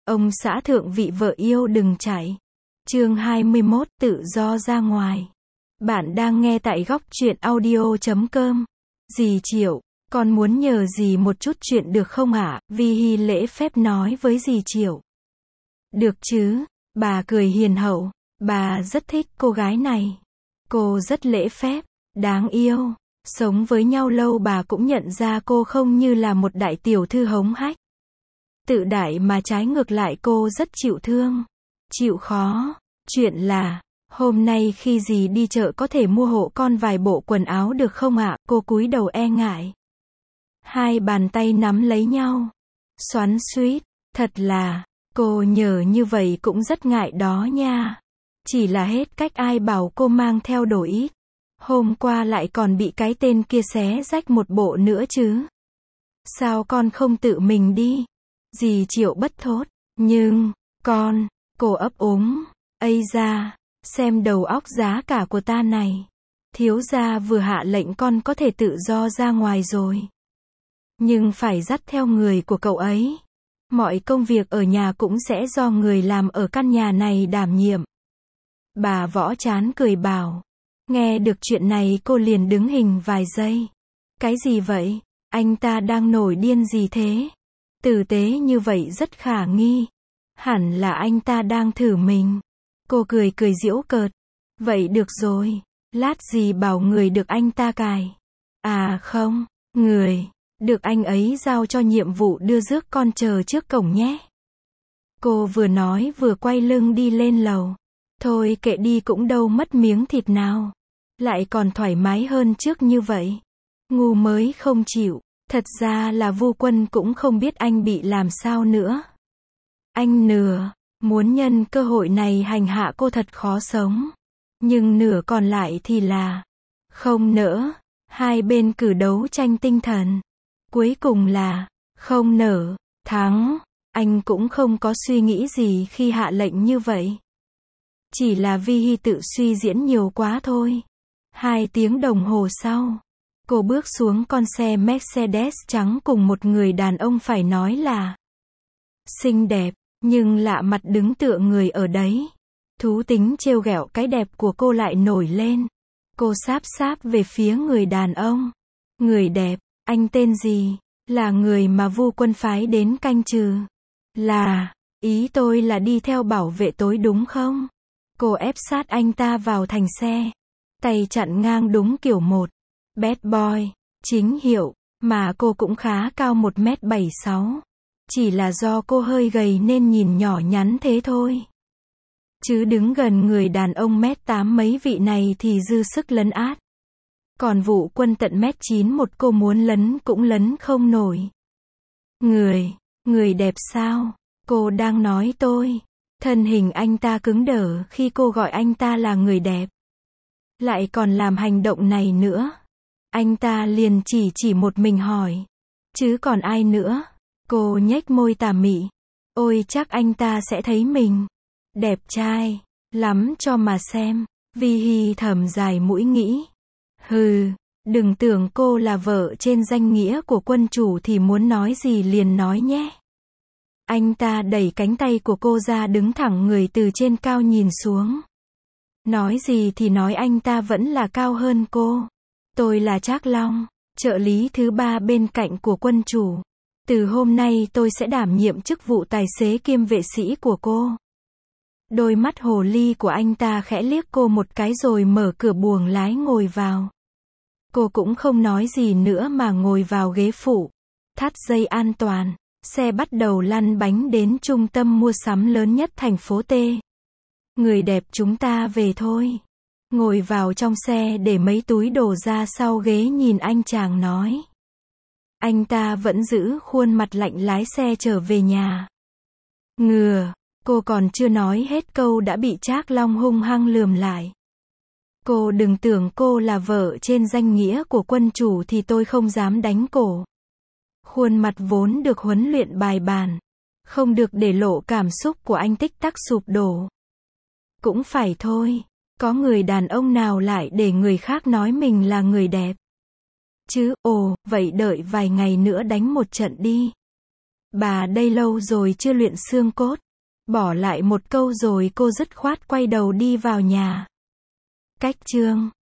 Ông xã thượng vị vợ yêu đừng chạy. Chương 21, tự do ra ngoài. Bạn đang nghe tại góc truyện audio.com. Dì Triệu, con muốn nhờ dì một chút chuyện được không ạ? Vi Hi lễ phép nói với dì Triệu. Được chứ, bà cười hiền hậu, bà rất thích cô gái này. Cô rất lễ phép, đáng yêu. Sống với nhau lâu bà cũng nhận ra cô không như là một đại tiểu thư hống hách. Tự đại mà trái ngược lại cô rất chịu thương, chịu khó. Chuyện là, hôm nay khi dì đi chợ có thể mua hộ con vài bộ quần áo được không ạ? Cô cúi đầu e ngại. Hai bàn tay nắm lấy nhau. Xoắn xuýt, thật là, cô nhờ như vậy cũng rất ngại đó nha. Chỉ là hết cách ai bảo cô mang theo đồ ít. Hôm qua lại còn bị cái tên kia xé rách một bộ nữa chứ. Sao con không tự mình đi? Dì Triệu bất thốt. Nhưng, cô ấp úng. Ây da, xem đầu óc giá cả của ta này. Thiếu gia vừa hạ lệnh con có thể tự do ra ngoài rồi. Nhưng phải dắt theo người của cậu ấy. Mọi công việc ở nhà cũng sẽ do người làm ở căn nhà này đảm nhiệm. Bà Võ chán cười bảo. Nghe được chuyện này cô liền đứng hình vài giây. Cái gì vậy? Anh ta đang nổi điên gì thế? Tử tế như vậy rất khả nghi. Hẳn là anh ta đang thử mình. Cô cười giễu cợt. Vậy được rồi. Lát gì bảo người được anh ta cài. À không, người được anh ấy giao cho nhiệm vụ đưa rước con chờ trước cổng nhé. Cô vừa nói vừa quay lưng đi lên lầu. Thôi kệ đi cũng đâu mất miếng thịt nào. Lại còn thoải mái hơn trước như vậy. Ngu mới không chịu. Thật ra là Vu Quân cũng không biết anh bị làm sao nữa. Anh nửa muốn nhân cơ hội này hành hạ cô thật khó sống. Nhưng nửa còn lại thì là không nỡ. Hai bên cử đấu tranh tinh thần. Cuối cùng là không nỡ thắng. Anh cũng không có suy nghĩ gì khi hạ lệnh như vậy. Chỉ là Vi Hi tự suy diễn nhiều quá thôi. 2 tiếng đồng hồ sau, cô bước xuống con xe Mercedes trắng cùng một người đàn ông phải nói là xinh đẹp, nhưng lạ mặt đứng tựa người ở đấy. Thú tính trêu ghẹo cái đẹp của cô lại nổi lên. Cô sáp về phía người đàn ông. Người đẹp, anh tên gì? Là người mà Vu Quân phái đến canh chừng. Là, ý tôi là đi theo bảo vệ tối đúng không? Cô ép sát anh ta vào thành xe. Tay chặn ngang đúng kiểu một bad boy, chính hiệu, mà cô cũng khá cao 1m76. Chỉ là do cô hơi gầy nên nhìn nhỏ nhắn thế thôi. Chứ đứng gần người đàn ông 1m8 mấy vị này thì dư sức lấn át. Còn Vu Quân tận 1m9 một cô muốn lấn cũng lấn không nổi. Người đẹp sao? Cô đang nói tôi. Thân hình anh ta cứng đờ khi cô gọi anh ta là người đẹp. Lại còn làm hành động này nữa. Anh ta liền chỉ một mình hỏi. Chứ còn ai nữa? Cô nhếch môi tà mị. Ôi chắc anh ta sẽ thấy mình đẹp trai lắm cho mà xem. Vi Hi thầm dài mũi nghĩ. Hừ, đừng tưởng cô là vợ trên danh nghĩa của quân chủ thì muốn nói gì liền nói nhé. Anh ta đẩy cánh tay của cô ra đứng thẳng người từ trên cao nhìn xuống. Nói gì thì nói anh ta vẫn là cao hơn cô. Tôi là Trác Long, trợ lý thứ 3 bên cạnh của quân chủ. Từ hôm nay tôi sẽ đảm nhiệm chức vụ tài xế kiêm vệ sĩ của cô. Đôi mắt hồ ly của anh ta khẽ liếc cô một cái rồi mở cửa buồng lái ngồi vào. Cô cũng không nói gì nữa mà ngồi vào ghế phụ. Thắt dây an toàn. Xe bắt đầu lăn bánh đến trung tâm mua sắm lớn nhất thành phố T. Người đẹp chúng ta về thôi. Ngồi vào trong xe để mấy túi đồ ra sau ghế nhìn anh chàng nói. Anh ta vẫn giữ khuôn mặt lạnh lái xe trở về nhà. Cô còn chưa nói hết câu đã bị Trác Long hung hăng lườm lại. Cô đừng tưởng cô là vợ trên danh nghĩa của quân chủ thì tôi không dám đánh cổ. Khuôn mặt vốn được huấn luyện bài bản. Không được để lộ cảm xúc của anh tích tắc sụp đổ. Cũng phải thôi. Có người đàn ông nào lại để người khác nói mình là người đẹp. Chứ, vậy đợi vài ngày nữa đánh một trận đi. Bà đây lâu rồi chưa luyện xương cốt. Bỏ lại một câu rồi cô dứt khoát quay đầu đi vào nhà. Cách chương